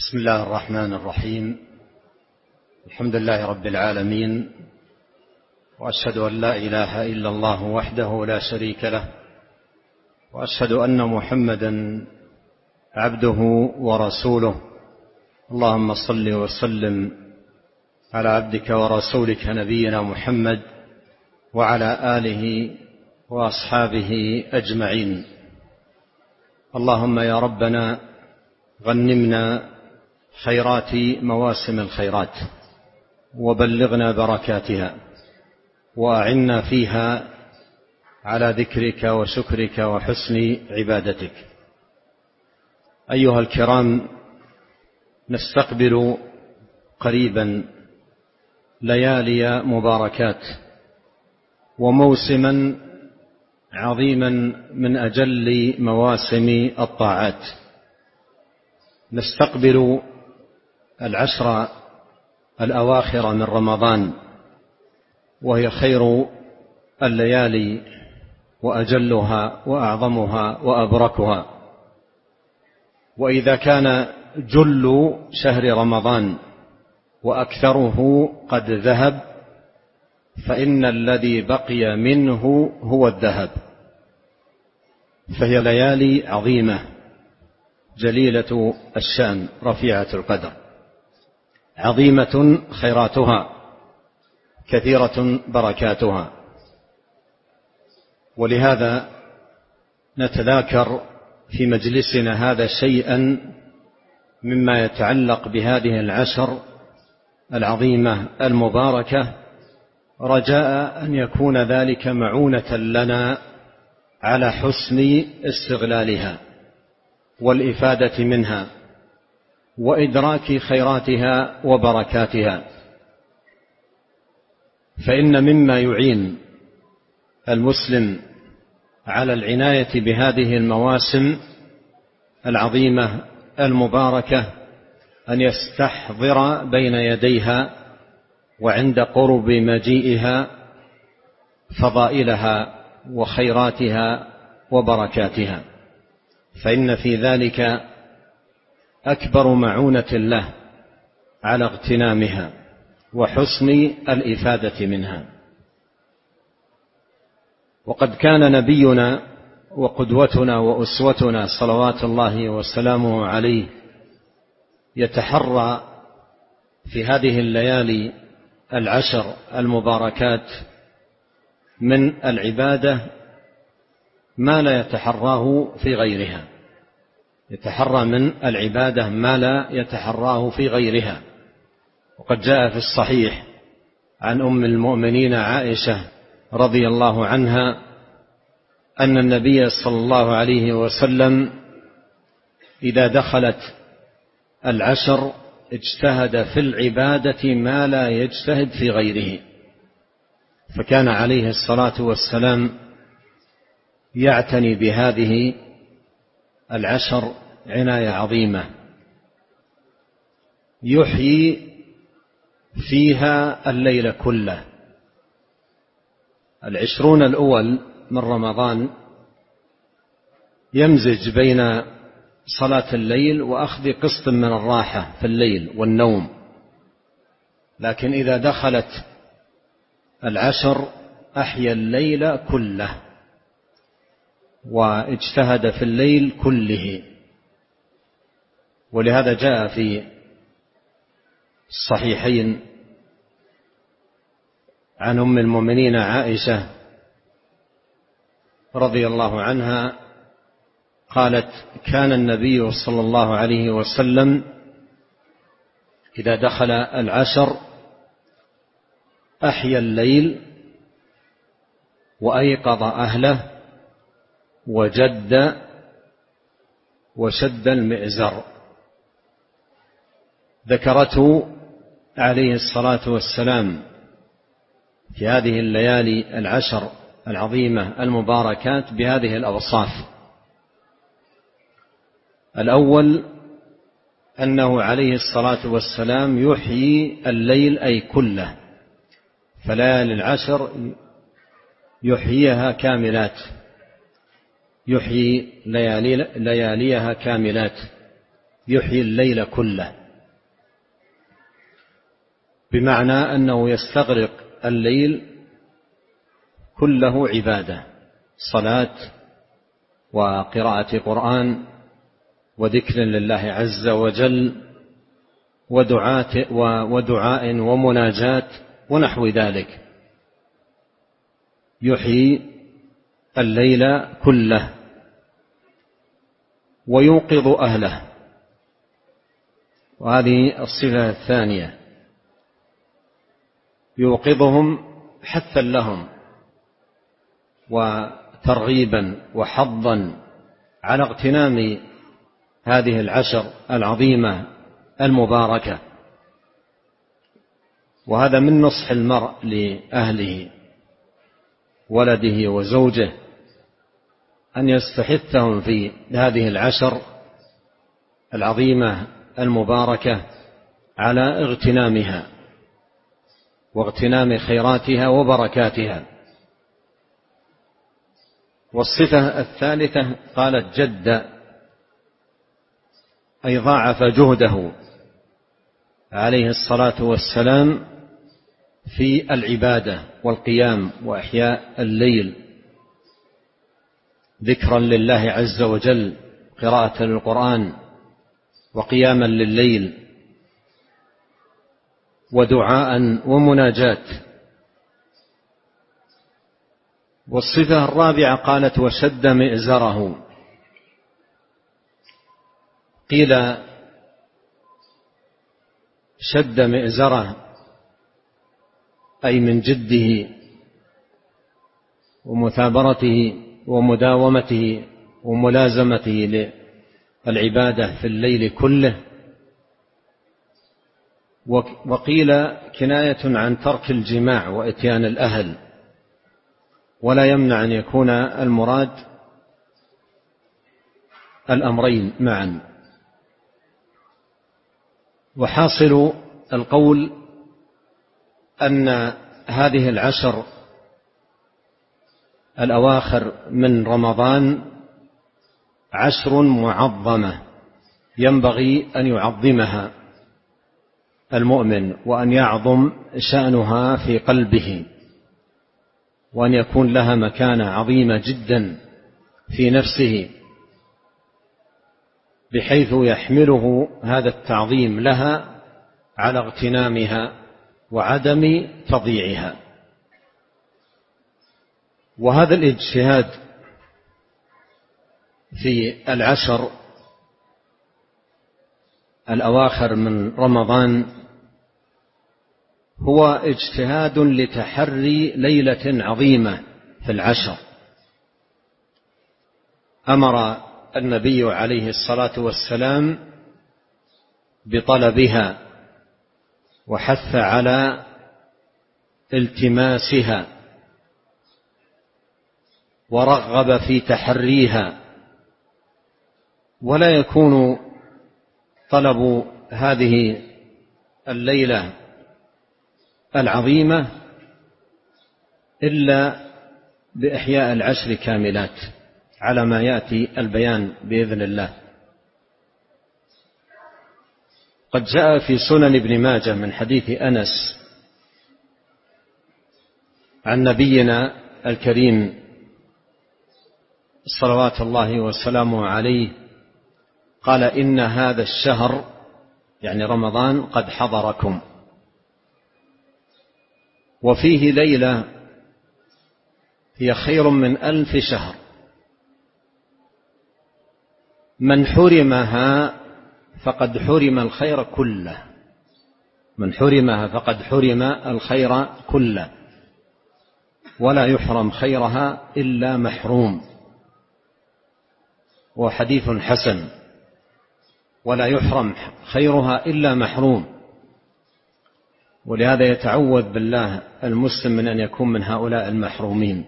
بسم الله الرحمن الرحيم. الحمد لله رب العالمين، وأشهد أن لا إله إلا الله وحده لا شريك له، وأشهد أن محمدا عبده ورسوله. اللهم صل وسلم على عبدك ورسولك نبينا محمد وعلى آله وأصحابه أجمعين. اللهم يا ربنا غنمنا خيرات مواسم الخيرات، وبلغنا بركاتها، وأعنا فيها على ذكرك وشكرك وحسن عبادتك. أيها الكرام، نستقبل قريبا ليالي مباركات وموسما عظيما من أجل مواسم الطاعات. نستقبل العشر الأواخر من رمضان، وهي خير الليالي وأجلها وأعظمها وأبركها. وإذا كان جل شهر رمضان وأكثره قد ذهب، فإن الذي بقي منه هو الذهب. فهي ليالي عظيمة جليلة الشأن رفيعة القدر، عظيمة خيراتها، كثيرة بركاتها. ولهذا نتذاكر في مجلسنا هذا شيئا مما يتعلق بهذه العشر العظيمة المباركة، رجاء أن يكون ذلك معونة لنا على حسن استغلالها والإفادة منها وإدراك خيراتها وبركاتها. فإن مما يعين المسلم على العناية بهذه المواسم العظيمة المباركة أن يستحضر بين يديها وعند قرب مجيئها فضائلها وخيراتها وبركاتها، فإن في ذلك أكبر معونة له على اغتنامها وحسن الإفادة منها. وقد كان نبينا وقدوتنا وأسوتنا صلوات الله وسلامه عليه يتحرى في هذه الليالي العشر المباركات من العبادة ما لا يتحراه في غيرها، يتحرى من العبادة ما لا يتحراه في غيرها. وقد جاء في الصحيح عن أم المؤمنين عائشة رضي الله عنها أن النبي صلى الله عليه وسلم إذا دخلت العشر اجتهد في العبادة ما لا يجتهد في غيره، فكان عليه الصلاة والسلام يعتني بهذه العشر عناية عظيمة، يحيي فيها الليل كله. 20 الأول من رمضان يمزج بين صلاة الليل وأخذ قسط من الراحة في الليل والنوم، لكن إذا دخلت العشر أحيا الليل كله واجتهد في الليل كله. ولهذا جاء في الصحيحين عن أم المؤمنين عائشة رضي الله عنها قالت: كان النبي صلى الله عليه وسلم إذا دخل العشر أحيا الليل وأيقظ أهله وجد وشد المئزر. ذكرته عليه الصلاة والسلام في هذه الليالي العشر العظيمة المباركات بهذه الأوصاف. الأول أنه عليه الصلاة والسلام يحيي الليل أي كله، فليالي العشر يحييها كاملات، يحيي لياليها كاملات، يحيي الليل كله، بمعنى أنه يستغرق الليل كله عبادة، صلاة وقراءة قرآن وذكر لله عز وجل ودعاء ومناجاة ونحو ذلك، يحيي الليل كله ويوقظ أهله. وهذه الصفة الثانية، يوقظهم حثا لهم وترغيبا وحضا على اغتنام هذه العشر العظيمة المباركة. وهذا من نصح المرء لأهله ولده وزوجه أن يستحثهم في هذه العشر العظيمة المباركة على اغتنامها واغتنام خيراتها وبركاتها. والصفة الثالثة قالت جد، أي ضاعف جهده عليه الصلاة والسلام في العبادة والقيام وإحياء الليل، ذكرا لله عز وجل، قراءة للقرآن وقياما لليل ودعاء ومناجاة. والصفة الرابعة قالت وشد مئزره. قيل شد مئزره أي من جده ومثابرته ومداومته وملازمته للعبادة في الليل كله. وقيل كناية عن ترك الجماع وإتيان الأهل، ولا يمنع أن يكون المراد الأمرين معا. وحاصل القول أن هذه العشر الأواخر من رمضان عشر معظمة ينبغي أن يعظمها المؤمن، وأن يعظم شأنها في قلبه، وأن يكون لها مكانة عظيمة جدا في نفسه، بحيث يحمله هذا التعظيم لها على اغتنامها وعدم تضييعها. وهذا الاجتهاد في العشر الأواخر من رمضان هو اجتهاد لتحري ليلة عظيمة في العشر أمر النبي عليه الصلاة والسلام بطلبها وحث على التماسها ورغب في تحريها. ولا يكون طلب هذه الليلة العظيمة إلا بإحياء العشر كاملات على ما يأتي البيان بإذن الله. قد جاء في سنن ابن ماجه من حديث أنس عن نبينا الكريم صلوات الله وسلامه عليه قال إن هذا الشهر يعني رمضان قد حضركم، وفيه ليلة هي خير من 1000 شهر، من حرمها فقد حرم الخير كله، من حرمها فقد حرم الخير كله، ولا يحرم خيرها إلا محروم. وحديث حسن، ولا يحرم خيرها إلا محروم. ولهذا يتعوذ بالله المسلم من أن يكون من هؤلاء المحرومين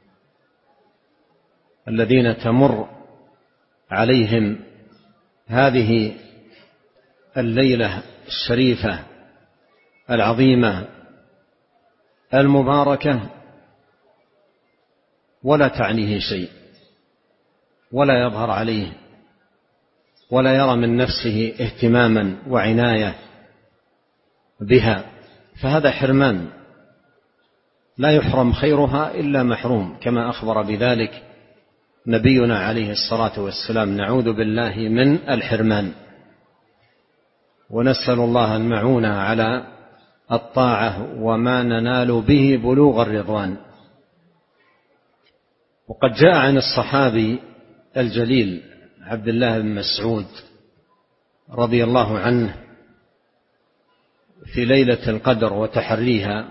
الذين تمر عليهم هذه الليلة الشريفة العظيمة المباركة ولا تعنيه شيء، ولا يظهر عليه ولا يرى من نفسه اهتماما وعناية بها، فهذا حرمان، لا يحرم خيرها إلا محروم، كما أخبر بذلك نبينا عليه الصلاة والسلام. نعوذ بالله من الحرمان، ونسأل الله المعونة على الطاعة وما ننال به بلوغ الرضوان. وقد جاء عن الصحابي الجليل عبد الله بن مسعود رضي الله عنه في ليلة القدر وتحريها،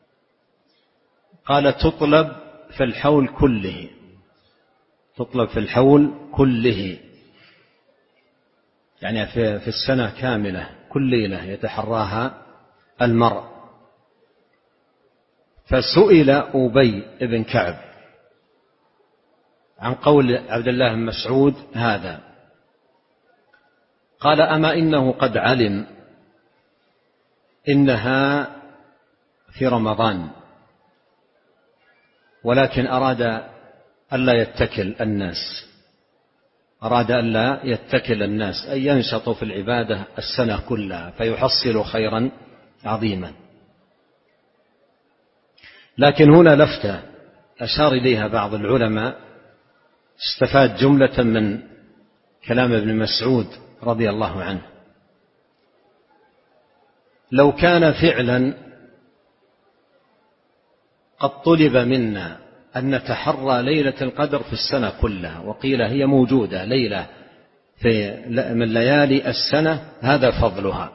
قال: تطلب في الحول كله، تطلب في الحول كله، يعني في السنة كاملة، كل ليلة يتحراها المرء. فسئل أبي بن كعب عن قول عبد الله بن مسعود هذا، قال: أما إنه قد علم إنها في رمضان، ولكن أراد ألا يتكل الناس، أراد ألا يتكل الناس، أن ينشطوا في العبادة السنة كلها فيحصلوا خيرا عظيما. لكن هنا لفتة أشار إليها بعض العلماء، استفاد جملة من كلام ابن مسعود رضي الله عنه: لو كان فعلا قد طلب منا أن نتحرى ليلة القدر في السنة كلها، وقيل هي موجودة ليلة من ليالي السنة، هذا فضلها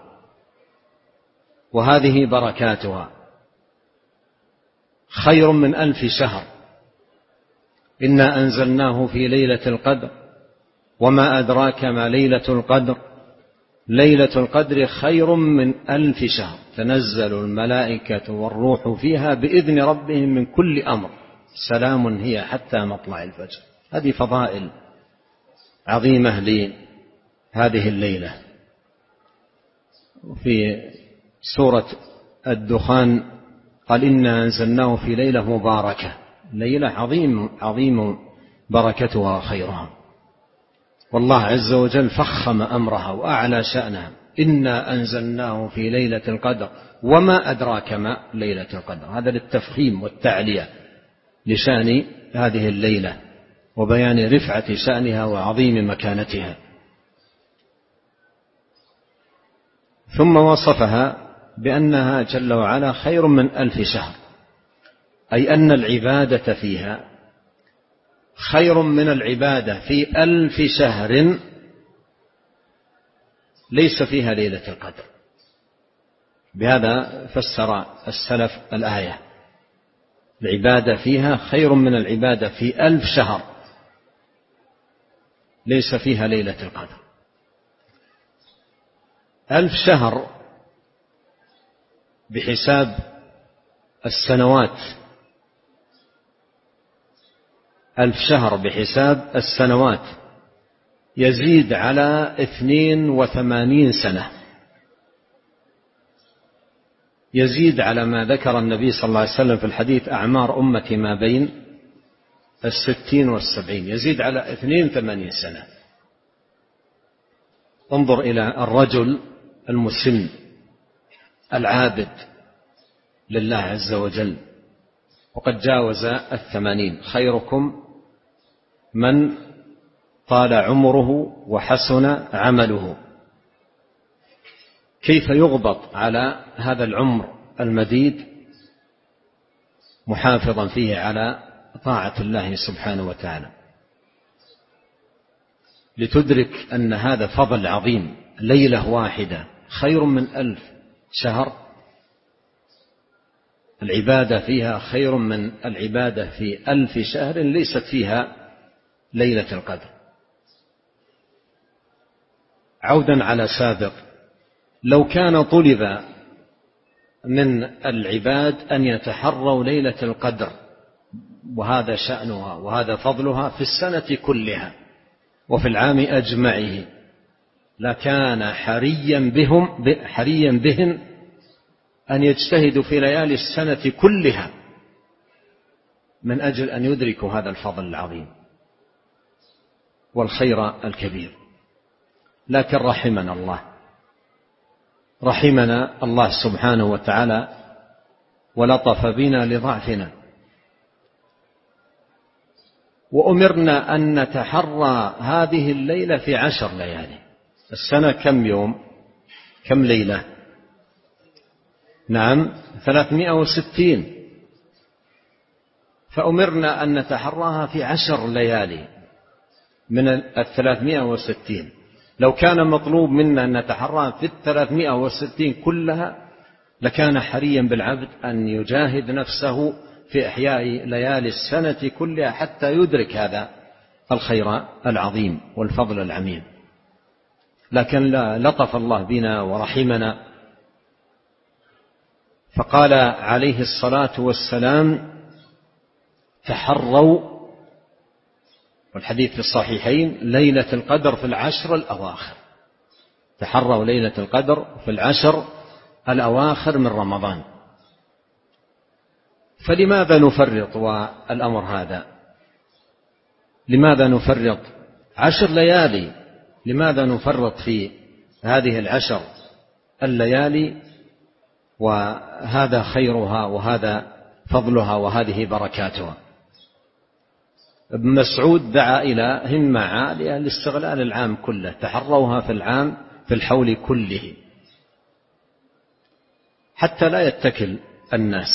وهذه بركاتها، خير من 1000 شهر. إنا أنزلناه في ليلة القدر وما أدراك ما ليلة القدر، ليلة القدر خير من 1000 شهر، تنزل الملائكة والروح فيها بإذن ربهم من كل أمر، سلام هي حتى مطلع الفجر. هذه فضائل عظيمة لهذه الليلة. في سورة الدخان قال: إنا أنزلناه في ليلة مباركة، ليلة عظيم بركتها وخيرها، والله عز وجل فخم أمرها وأعلى شأنها: إنا أنزلناه في ليلة القدر وما أدراك ما ليلة القدر. هذا للتفخيم والتعلية لشأن هذه الليلة وبيان رفعة شأنها وعظيم مكانتها. ثم وصفها بأنها جل وعلا خير من 1000 شهر، أي أن العبادة فيها خير من العبادة في 1000 شهر ليس فيها ليلة القدر. بهذا فسر السلف الآية: العبادة فيها خير من العبادة في 1000 شهر ليس فيها ليلة القدر. 1000 شهر بحساب السنوات، 1000 شهر بحساب السنوات يزيد على 82 سنة، يزيد على ما ذكر النبي صلى الله عليه وسلم في الحديث: أعمار أمتي ما بين 60 و70، يزيد على 82 سنة. انظر إلى الرجل المسن العابد لله عز وجل وقد جاوز 80. خيركم من طال عمره وحسن عمله. كيف يغبط على هذا العمر المديد محافظا فيه على طاعة الله سبحانه وتعالى، لتدرك أن هذا فضل عظيم. ليلة واحدة خير من 1000 شهر، العبادة فيها خير من العبادة في 1000 شهر ليست فيها ليلة القدر. عودا على سابق، لو كان طلب من العباد أن يتحروا ليلة القدر وهذا شأنها وهذا فضلها في السنة كلها وفي العام أجمعه، لكان حريا بهم أن يجتهدوا في ليالي السنة كلها من أجل أن يدركوا هذا الفضل العظيم والخير الكبير. لكن رحمنا الله سبحانه وتعالى ولطف بنا لضعفنا. وأمرنا أن نتحرى هذه الليلة في 10 ليالي. السنة كم يوم؟ كم ليلة؟ نعم 360. فأمرنا أن نتحراها في 10 ليالي من 360. لو كان مطلوب منا أن نتحراها في 360 كلها لكان حريا بالعبد أن يجاهد نفسه في إحياء ليالي السنة كلها حتى يدرك هذا الخير العظيم والفضل العميم. لكن لطف الله بنا ورحمنا، فقال عليه الصلاة والسلام: تحروا، والحديث في الصحيحين، ليلة القدر في 10 الأواخر. تحروا ليلة القدر في 10 الأواخر من رمضان. فلماذا نفرط؟ والأمر هذا لماذا نفرط؟ 10 ليالي، لماذا نفرط في هذه 10 الليالي؟ وهذا خيرها وهذا فضلها وهذه بركاتها. ابن مسعود دعا إلى همة عالية لاستغلال العام كله، تحروها في العام في الحول كله حتى لا يتكل الناس.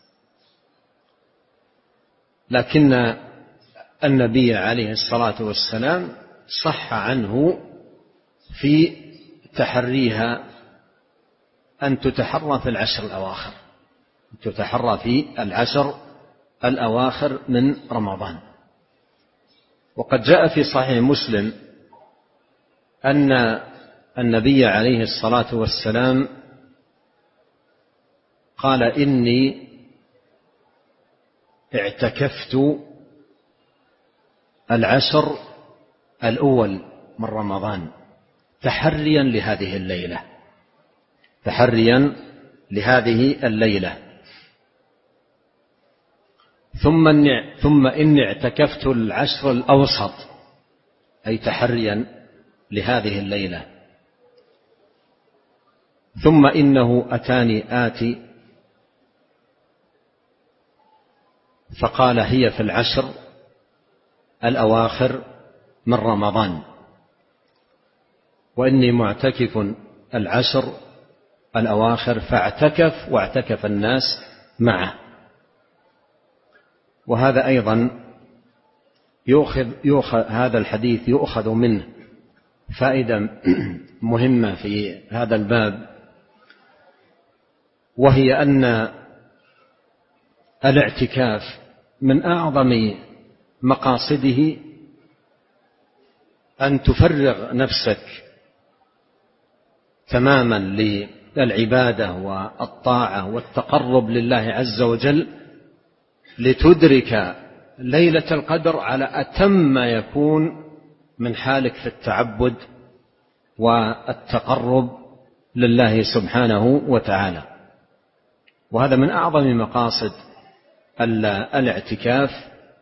لكن النبي عليه الصلاة والسلام صح عنه في تحريها أن تتحرى في 10 الأواخر، تتحرى في 10 الأواخر من رمضان. وقد جاء في صحيح مسلم أن النبي عليه الصلاة والسلام قال: إني اعتكفت 10 الأول من رمضان تحريا لهذه الليلة، تحريا لهذه الليلة. ثم إني اعتكفت 10 الأوسط، أي تحريا لهذه الليلة. ثم إنه أتاني آتي فقال: هي في 10 الأواخر من رمضان، وإني معتكف 10 الأواخر. فاعتكف واعتكف الناس معه. وهذا أيضا هذا الحديث يؤخذ منه فائدة مهمة في هذا الباب، وهي أن الاعتكاف من أعظم مقاصده أن تفرغ نفسك تماما للعبادة والطاعة والتقرب لله عز وجل، لتدرك ليلة القدر على أتم ما يكون من حالك في التعبد والتقرب لله سبحانه وتعالى. وهذا من أعظم مقاصد الاعتكاف،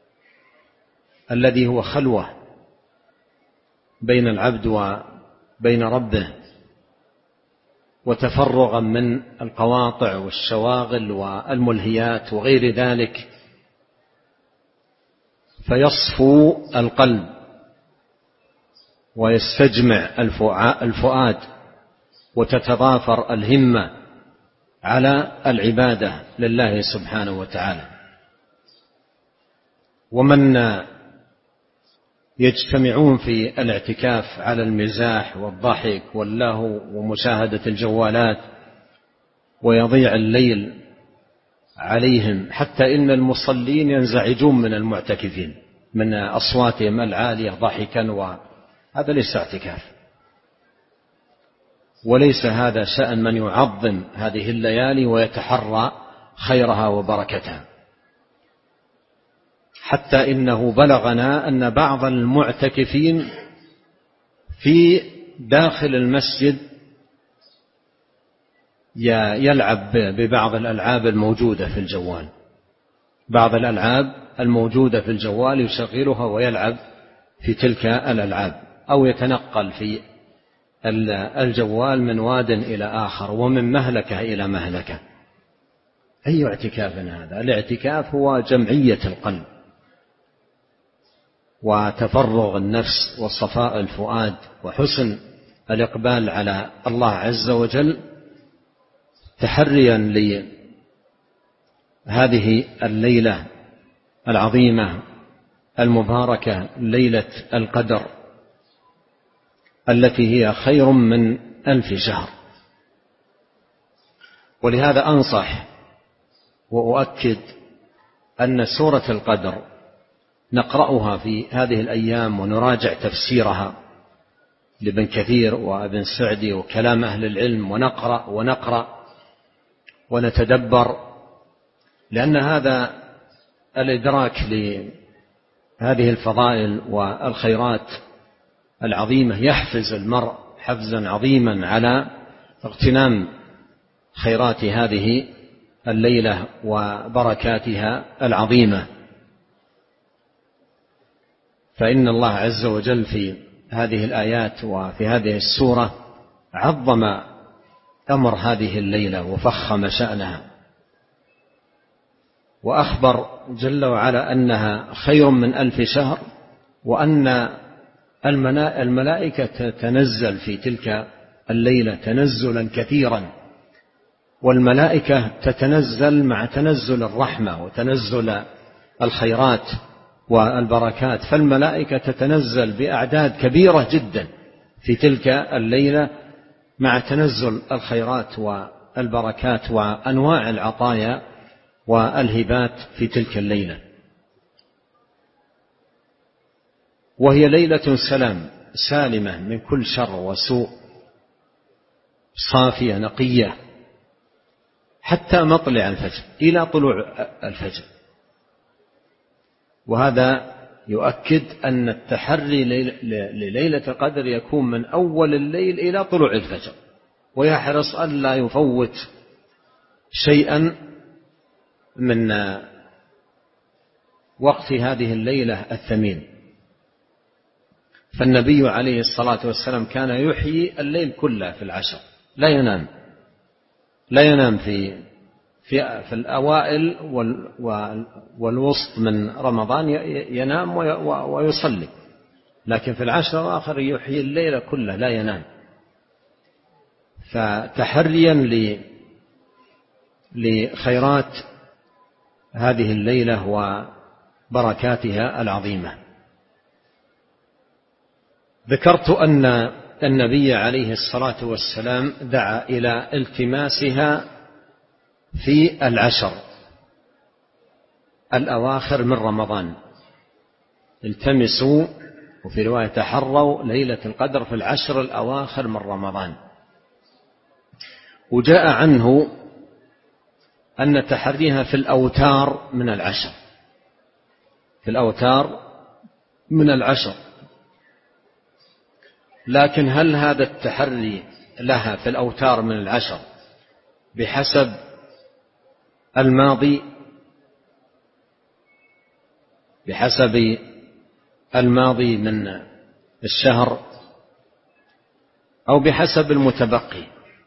الذي هو خلوة بين العبد وبين ربه، وتفرغا من القواطع والشواغل والملهيات وغير ذلك، فيصفو القلب ويستجمع الفؤاد وتتضافر الهمة على العبادة لله سبحانه وتعالى. ومن يجتمعون في الاعتكاف على المزاح والضحك واللهو ومشاهدة الجوالات ويضيع الليل عليهم، حتى إن المصلين ينزعجون من المعتكفين من أصواتهم العالية ضحكا، وهذا ليس اعتكاف، وليس هذا شأن من يعظم هذه الليالي ويتحرى خيرها وبركتها. حتى إنه بلغنا أن بعض المعتكفين في داخل المسجد يلعب ببعض الألعاب الموجودة في الجوال، بعض الألعاب الموجودة في الجوال يشغلها ويلعب في تلك الألعاب، أو يتنقل في الجوال من واد إلى آخر ومن مهلكة إلى مهلكة. أي اعتكاف هذا؟ الاعتكاف هو جمعية القلب وتفرغ النفس وصفاء الفؤاد وحسن الإقبال على الله عز وجل، تحريا لهذه الليلة العظيمة المباركة، ليلة القدر التي هي خير من 1000 شهر. ولهذا أنصح وأؤكد أن سورة القدر نقرأها في هذه الأيام ونراجع تفسيرها لابن كثير وابن سعدي وكلام أهل العلم، ونقرأ ونتدبر، لأن هذا الإدراك لهذه الفضائل والخيرات العظيمة يحفز المرء حفزا عظيما على اغتنام خيرات هذه الليلة وبركاتها العظيمة. فإن الله عز وجل في هذه الآيات وفي هذه السورة عظم أمر هذه الليلة وفخم شأنها، وأخبر جل وعلا أنها خير من 1000 شهر، وأن الملائكة تنزل في تلك الليلة تنزلا كثيرا، والملائكة تتنزل مع تنزل الرحمة وتنزل الخيرات والبركات، فالملائكة تتنزل بأعداد كبيرة جدا في تلك الليلة مع تنزل الخيرات والبركات وأنواع العطايا والهبات في تلك الليلة. وهي ليلة سلام سالمة من كل شر وسوء، صافية نقية حتى مطلع الفجر إلى طلوع الفجر. وهذا يؤكد أن التحري لليلة القدر يكون من أول الليل إلى طلوع الفجر، ويحرص ألا يفوت شيئا من وقت هذه الليلة الثمين. فالنبي عليه الصلاة والسلام كان يحيي الليل كله في العشر، لا ينام في الأوائل والوسط من رمضان ينام ويصلي، لكن في العشر الآخر يحيي الليل كله لا ينام. فتحريا لخيرات هذه الليلة وبركاتها العظيمة. ذكرت أن النبي عليه الصلاة والسلام دعا إلى التماسها في العشر الأواخر من رمضان. التمسوا، وفي رواية تحروا ليلة القدر في العشر الأواخر من رمضان. وجاء عنه أن تحريها في الأوتار من العشر، في الأوتار من العشر. لكن هل هذا التحري لها في الأوتار من العشر بحسب الماضي، بحسب الماضي من الشهر، أو بحسب المتبقي؟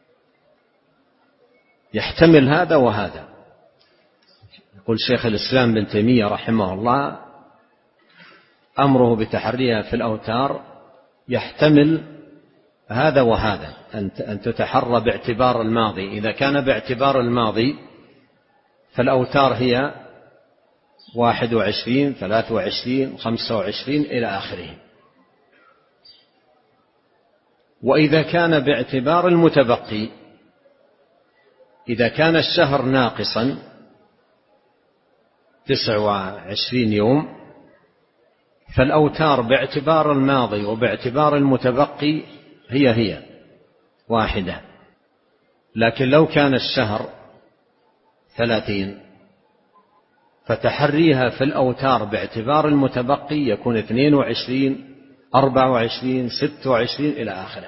يحتمل هذا وهذا. يقول شيخ الإسلام بن تيمية رحمه الله: أمره بتحريها في الأوتار يحتمل هذا وهذا، أن تتحرى باعتبار الماضي. إذا كان باعتبار الماضي فالأوتار هي 21 23 25 إلى آخره. وإذا كان باعتبار المتبقي، إذا كان الشهر ناقصا 29 يوم فالأوتار باعتبار الماضي وباعتبار المتبقي هي واحدة. لكن لو كان الشهر 30 فتحريها في الأوتار باعتبار المتبقي يكون 22 24 26 إلى آخره.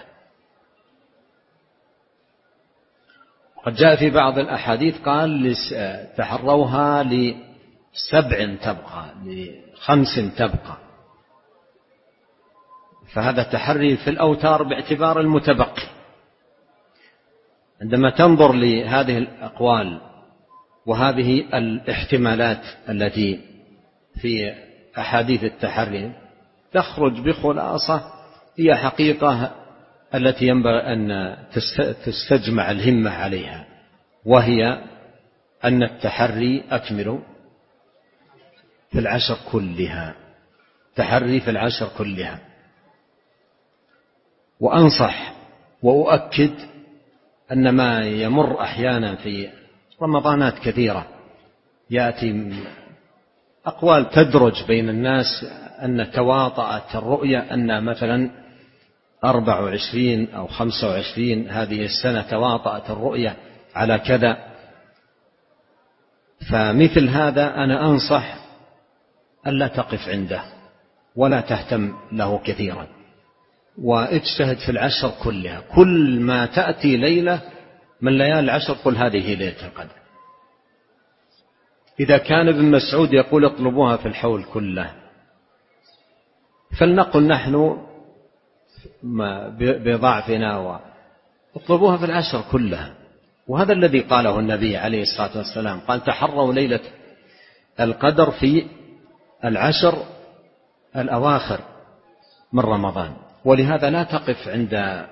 قد جاء في بعض الأحاديث قال تحروها ل7 تبقى، ل5 تبقى. فهذا تحري في الأوتار باعتبار المتبقي. عندما تنظر لهذه الأقوال وهذه الاحتمالات التي في أحاديث التحري تخرج بخلاصة هي حقيقة التي ينبغي أن تستجمع الهمة عليها، وهي أن التحري أكمل في العشر كلها، تحري في العشر كلها. وأنصح وأؤكد أن ما يمر أحيانا في رمضانات كثيرة يأتي أقوال تدرج بين الناس أن تواطأت الرؤية أن مثلا 24 أو 25 هذه السنة تواطأت الرؤية على كذا. فمثل هذا أنا أنصح ألا تقف عنده ولا تهتم له كثيرا، واجتهد في العشر كلها. كل ما تأتي ليلة من ليالي العشر قل هذه ليلة القدر. إذا كان ابن مسعود يقول اطلبوها في الحول كله، فلنقل نحن بضعفنا اطلبوها في العشر كلها. وهذا الذي قاله النبي عليه الصلاة والسلام، قال تحروا ليلة القدر في العشر الأواخر من رمضان. ولهذا لا تقف عند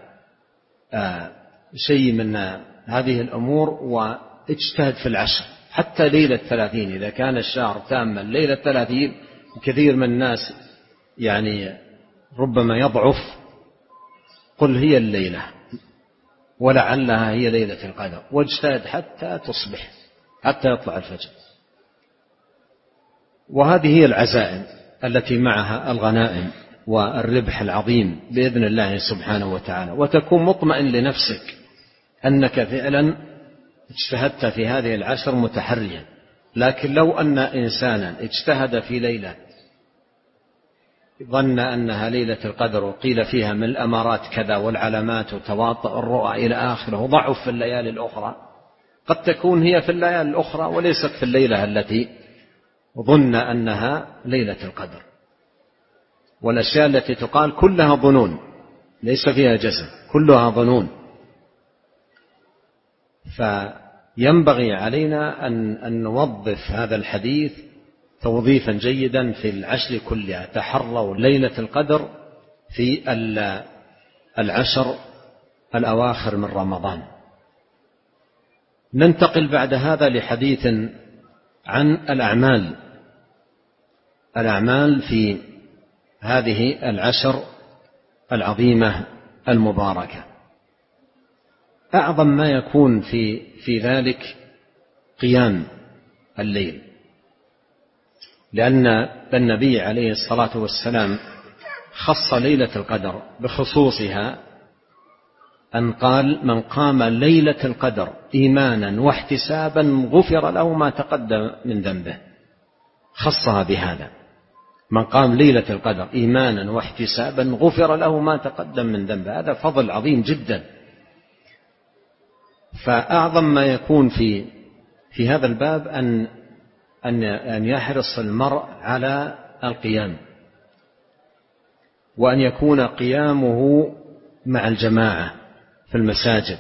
شيء من هذه الأمور واجتهد في العشر، حتى ليلة 30 إذا كان الشهر تاما ليلة 30 كثير من الناس يعني ربما يضعف، قل هي الليلة ولعلها هي ليلة القدر، واجتهد حتى تصبح، حتى يطلع الفجر. وهذه هي العزائم التي معها الغنائم والربح العظيم بإذن الله سبحانه وتعالى، وتكون مطمئن لنفسك أنك فعلا اجتهدت في هذه العشر متحريا. لكن لو أن إنسانا اجتهد في ليلة ظن أنها ليلة القدر وقيل فيها من الأمارات كذا والعلامات وتواطؤ الرؤى إلى آخره، ضعف في الليالي الأخرى، قد تكون هي في الليالي الأخرى وليست في الليلة التي ظن أنها ليلة القدر. والأشياء التي تقال كلها ظنون ليس فيها جزم، كلها ظنون. فينبغي علينا أن نوظف هذا الحديث توظيفا جيدا في العشر كلها. تحروا ليلة القدر في العشر الأواخر من رمضان. ننتقل بعد هذا لحديث عن الأعمال في هذه العشر العظيمة المباركة. أعظم ما يكون في ذلك قيام الليل، لأن النبي عليه الصلاة والسلام خص ليلة القدر بخصوصها أن قال من قام ليلة القدر إيمانا واحتسابا غفر له ما تقدم من ذنبه. خصها بهذا، من قام ليلة القدر إيمانا واحتسابا غفر له ما تقدم من ذنبه. هذا فضل عظيم جدا. فأعظم ما يكون في هذا الباب أن يحرص المرء على القيام، وأن يكون قيامه مع الجماعة في المساجد.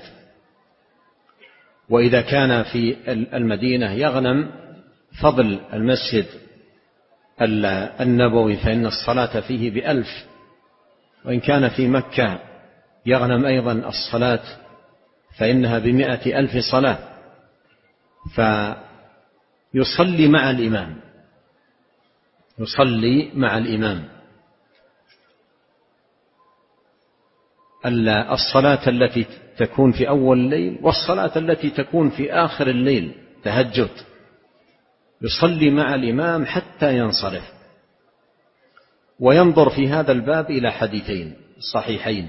وإذا كان في المدينة يغنم فضل المسجد النبوي فإن الصلاة فيه ب1000، وإن كان في مكة يغنم أيضا الصلاة فإنها ب100,000 صلاة. فيصلي مع الإمام الصلاة التي تكون في أول الليل والصلاة التي تكون في آخر الليل تهجد، يصلي مع الإمام حتى ينصرف. وينظر في هذا الباب إلى حديثين صحيحين.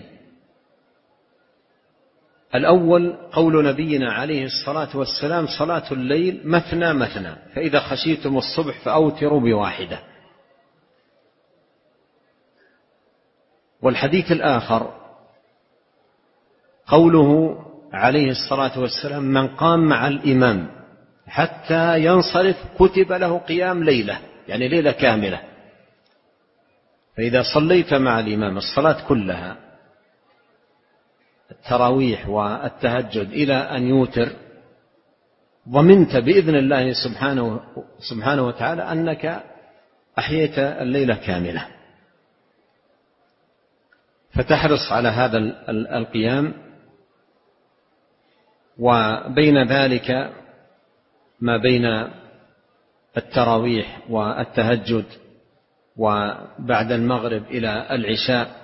الأول قول نبينا عليه الصلاة والسلام صلاة الليل مثنى مثنى، فإذا خشيتم الصبح فأوتروا بواحدة. والحديث الآخر قوله عليه الصلاة والسلام من قام مع الإمام حتى ينصرف كتب له قيام ليلة، يعني ليلة كاملة. فإذا صليت مع الإمام الصلاة كلها التراويح والتهجد إلى أن يوتر ضمنت بإذن الله سبحانه وتعالى أنك أحييت الليلة كاملة. فتحرص على هذا القيام. وبين ذلك ما بين التراويح والتهجد وبعد المغرب إلى العشاء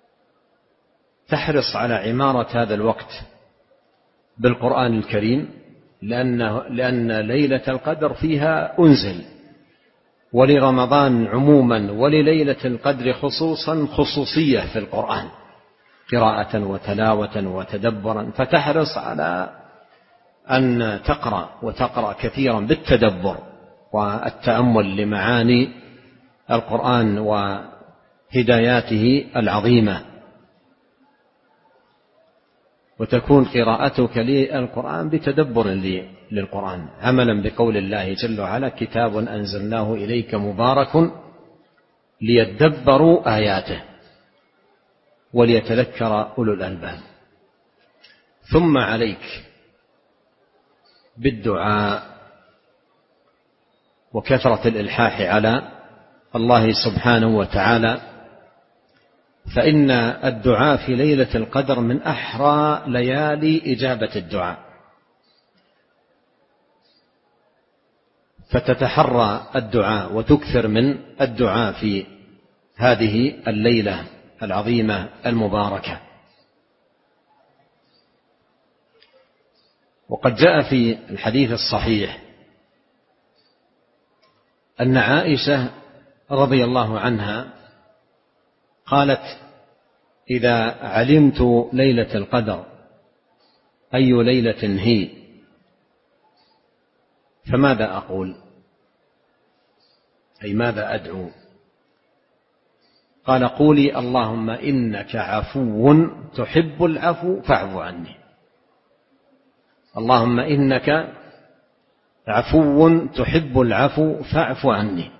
تحرص على عمارة هذا الوقت بالقرآن الكريم، لأن ليلة القدر فيها أنزل، ولرمضان عموما ولليلة القدر خصوصا خصوصية في القرآن قراءة وتلاوة وتدبرا. فتحرص على أن تقرأ كثيرا بالتدبر والتأمل لمعاني القرآن وهداياته العظيمة، وتكون قراءتك للقرآن بتدبر للقرآن عملا بقول الله جل وعلا: كتاب أنزلناه إليك مبارك ليدبروا آياته وليتذكر أولو الألباب. ثم عليك بالدعاء وكثرة الإلحاح على الله سبحانه وتعالى، فإن الدعاء في ليلة القدر من أحرى ليالي إجابة الدعاء. فتتحرى الدعاء وتكثر من الدعاء في هذه الليلة العظيمة المباركة. وقد جاء في الحديث الصحيح أن عائشة رضي الله عنها قالت: إذا علمت ليلة القدر أي ليلة هي فماذا أقول؟ أي ماذا أدعو؟ قال: قولي اللهم إنك عفو تحب العفو فاعف عني. اللهم إنك عفو تحب العفو فاعف عني.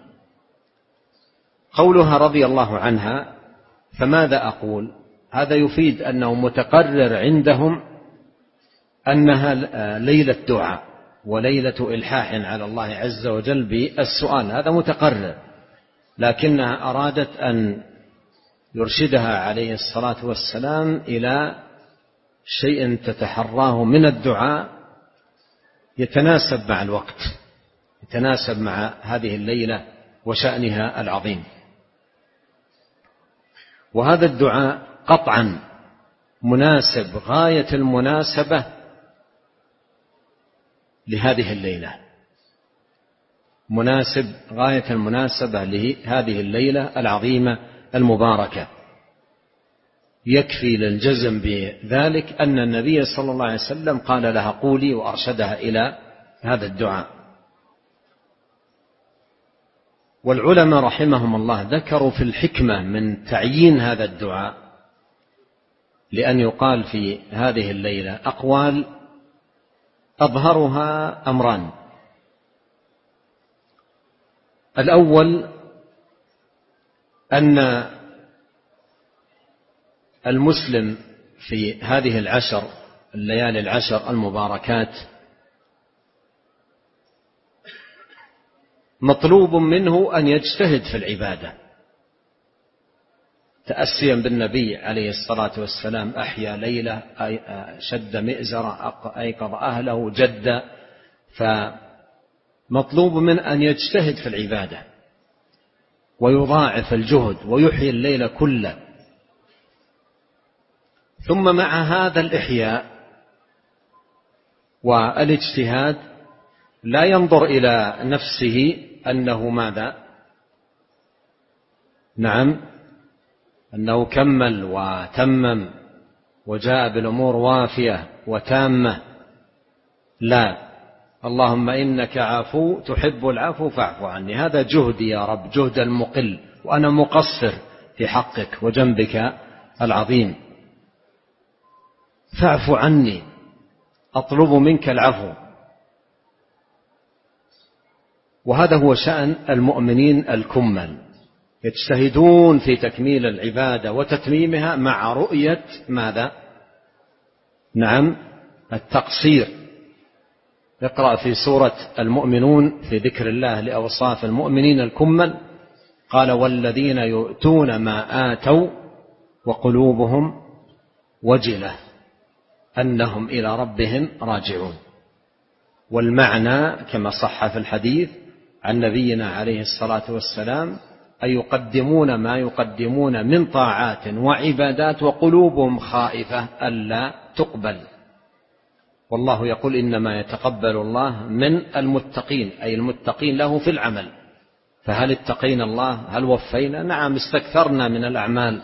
قولها رضي الله عنها فماذا أقول؟ هذا يفيد أنه متقرر عندهم أنها ليلة دعاء وليلة إلحاح على الله عز وجل بالسؤال، هذا متقرر، لكنها أرادت أن يرشدها عليه الصلاة والسلام إلى شيء تتحراه من الدعاء يتناسب مع الوقت، يتناسب مع هذه الليلة وشأنها العظيم. وهذا الدعاء قطعا مناسب غاية المناسبة لهذه الليلة، مناسب غاية المناسبة لهذه الليلة العظيمة المباركة. يكفي للجزم بذلك أن النبي صلى الله عليه وسلم قال لها قولي وأرشدها إلى هذا الدعاء. والعلماء رحمهم الله ذكروا في الحكمة من تعيين هذا الدعاء لأن يقال في هذه الليلة أقوال أظهرها أمران. الأول أن المسلم في هذه الليالي العشر المباركات مطلوب منه أن يجتهد في العبادة تأسيا بالنبي عليه الصلاة والسلام: أحيا ليلة، شد مئزرة، أيقظ أهله، جد. فمطلوب من أن يجتهد في العبادة ويضاعف الجهد ويحيي الليل كله. ثم مع هذا الإحياء والاجتهاد لا ينظر إلى نفسه أنه ماذا؟ نعم، أنه كمل وتمم وجاء بالأمور وافية وتامة. لا، اللهم إنك عفو تحب العفو فاعف عني، هذا جهدي يا رب، جهد المقل، وأنا مقصر في حقك وجنبك العظيم، فاعف عني، أطلب منك العفو. وهذا هو شأن المؤمنين الكمل يجتهدون في تكميل العبادة وتتميمها مع رؤية ماذا؟ نعم، التقصير. اقرأ في سورة المؤمنون في ذكر الله لأوصاف المؤمنين الكمل، قال والذين يؤتون ما آتوا وقلوبهم وجلة أنهم إلى ربهم راجعون. والمعنى كما صح في الحديث عن نبينا عليه الصلاة والسلام أن يقدمون ما يقدمون من طاعات وعبادات وقلوبهم خائفة ألا تقبل. والله يقول إنما يتقبل الله من المتقين، أي المتقين له في العمل. فهل اتقينا الله؟ هل وفينا؟ نعم، استكثرنا من الأعمال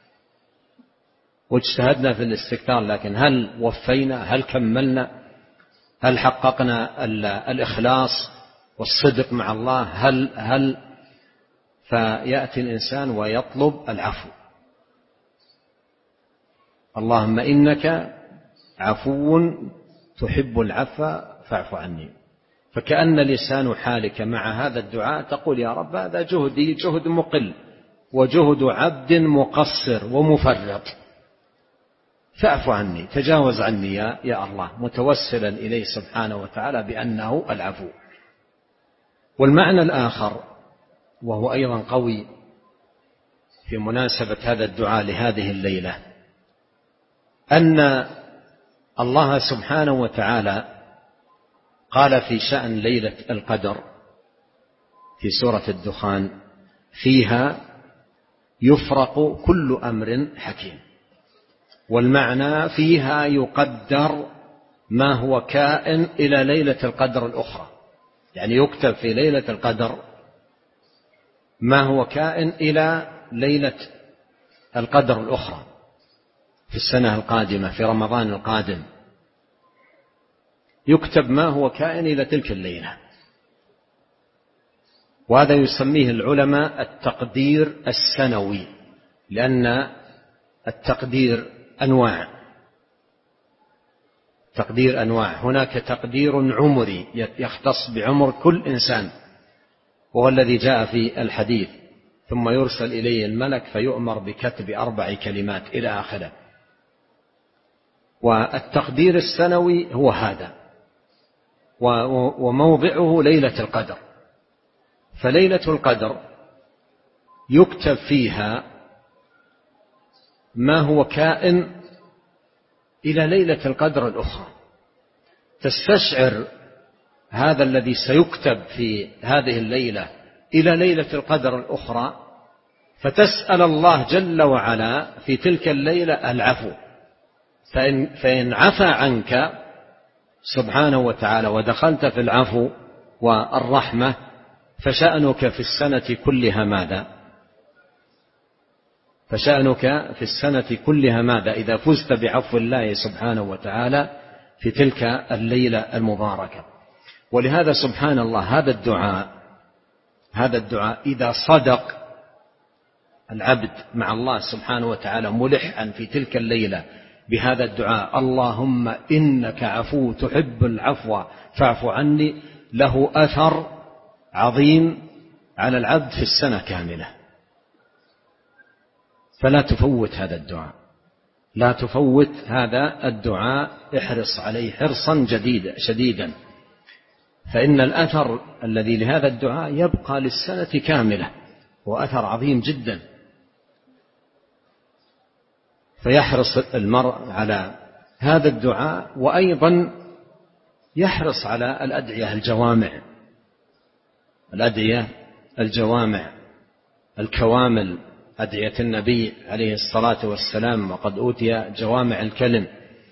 واجتهدنا في الاستكثار، لكن هل وفينا؟ هل كملنا؟ هل حققنا الإخلاص والصدق مع الله؟ هل فيأتي الإنسان ويطلب العفو. اللهم إنك عفو تحب العفو فاعف عني. فكأن لسان حالك مع هذا الدعاء تقول يا رب هذا جهدي جهد مقل وجهد عبد مقصر ومفرط، فاعف عني، تجاوز عني يا الله، متوسلا إليه سبحانه وتعالى بأنه العفو. والمعنى الآخر وهو أيضا قوي في مناسبة هذا الدعاء لهذه الليلة، أن الله سبحانه وتعالى قال في شأن ليلة القدر في سورة الدخان فيها يفرق كل أمر حكيم. والمعنى فيها يقدر ما هو كائن إلى ليلة القدر الأخرى، يعني يكتب في ليلة القدر ما هو كائن إلى ليلة القدر الأخرى في السنة القادمة في رمضان القادم، يكتب ما هو كائن إلى تلك الليلة. وهذا يسميه العلماء التقدير السنوي، لأن التقدير أنواع، تقدير أنواع. هناك تقدير عمري يختص بعمر كل إنسان، وهو الذي جاء في الحديث ثم يرسل إليه الملك فيؤمر بكتب 4 كلمات إلى آخره. والتقدير السنوي هو هذا، وموضعه ليلة القدر. فليلة القدر يكتب فيها ما هو كائن إلى ليلة القدر الأخرى. تستشعر هذا الذي سيكتب في هذه الليلة إلى ليلة القدر الأخرى، فتسأل الله جل وعلا في تلك الليلة العفو. فإن عفى عنك سبحانه وتعالى ودخلت في العفو والرحمة فشأنك في السنة كلها ماذا؟ فشأنك في السنة كلها ماذا إذا فزت بعفو الله سبحانه وتعالى في تلك الليلة المباركة. ولهذا سبحان الله هذا الدعاء إذا صدق العبد مع الله سبحانه وتعالى ملحا في تلك الليلة بهذا الدعاء اللهم إنك عفو تحب العفو فاعف عني، له أثر عظيم على العبد في السنة كاملة. فلا تفوت هذا الدعاء، لا تفوت هذا الدعاء، احرص عليه حرصا شديدا، فإن الأثر الذي لهذا الدعاء يبقى للسنة كاملة، وأثر عظيم جدا. فيحرص المرء على هذا الدعاء، وأيضا يحرص على الأدعية الجوامع الكوامل، أدعية النبي عليه الصلاة والسلام، وقد أوتي جوامع الكلم.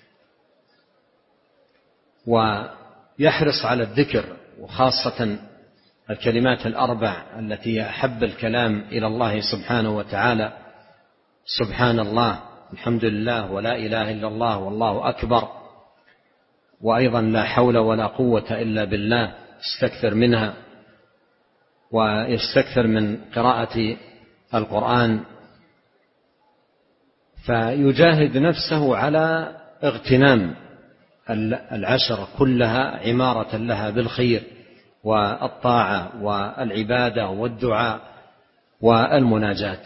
ويحرص على الذكر، وخاصة الكلمات الأربع التي أحب الكلام إلى الله سبحانه وتعالى: سبحان الله، الحمد لله، ولا إله إلا الله، والله أكبر. وأيضا لا حول ولا قوة إلا بالله، يستكثر منها، ويستكثر من قراءة القرآن، فيجاهد نفسه على اغتنام العشر كلها عمارة لها بالخير والطاعة والعبادة والدعاء والمناجاة.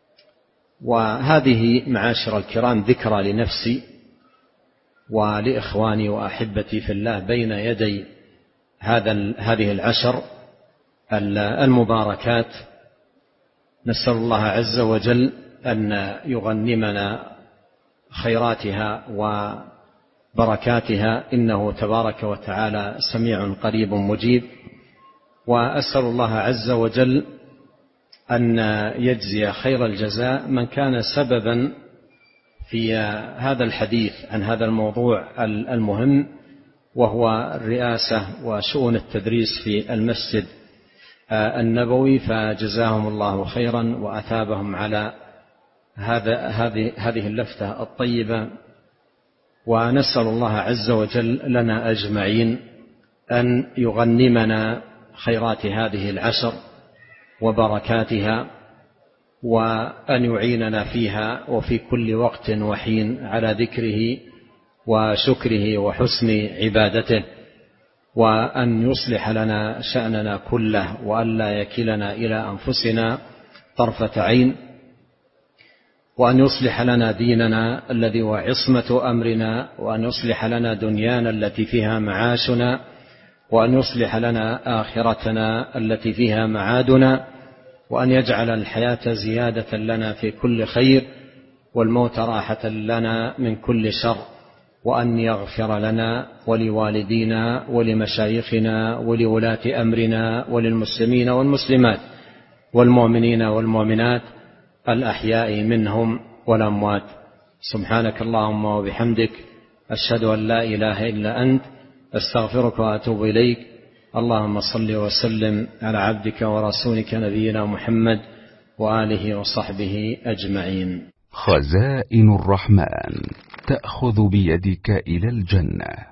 وهذه معاشر الكرام ذكرى لنفسي ولإخواني وأحبتي في الله بين يدي هذه العشر المباركات. نسأل الله عز وجل أن يغنمنا خيراتها وبركاتها، إنه تبارك وتعالى سميع قريب مجيب. وأسأل الله عز وجل أن يجزي خير الجزاء من كان سببا في هذا الحديث عن هذا الموضوع المهم، وهو الرئاسة وشؤون التدريس في المسجد النبوي، فجزاهم الله خيرا وأثابهم على هذه اللفتة الطيبة. ونسأل الله عز وجل لنا أجمعين أن يغنمنا خيرات هذه العشر وبركاتها، وأن يعيننا فيها وفي كل وقت وحين على ذكره وشكره وحسن عبادته، وأن يصلح لنا شأننا كله، وأن لا يكلنا إلى أنفسنا طرفة عين، وأن يصلح لنا ديننا الذي هو عصمة أمرنا، وأن يصلح لنا دنيانا التي فيها معاشنا، وأن يصلح لنا آخرتنا التي فيها معادنا، وأن يجعل الحياة زيادة لنا في كل خير، والموت راحة لنا من كل شر، وأن يغفر لنا ولوالدينا ولمشايخنا ولولاة أمرنا وللمسلمين والمسلمات والمؤمنين والمؤمنات الأحياء منهم والأموات. سبحانك اللهم وبحمدك، أشهد أن لا إله إلا أنت، أستغفرك وأتوب إليك. اللهم صل وسلم على عبدك ورسولك نبينا محمد وآله وصحبه أجمعين. خزائن الرحمن تأخذ بيدك إلى الجنة.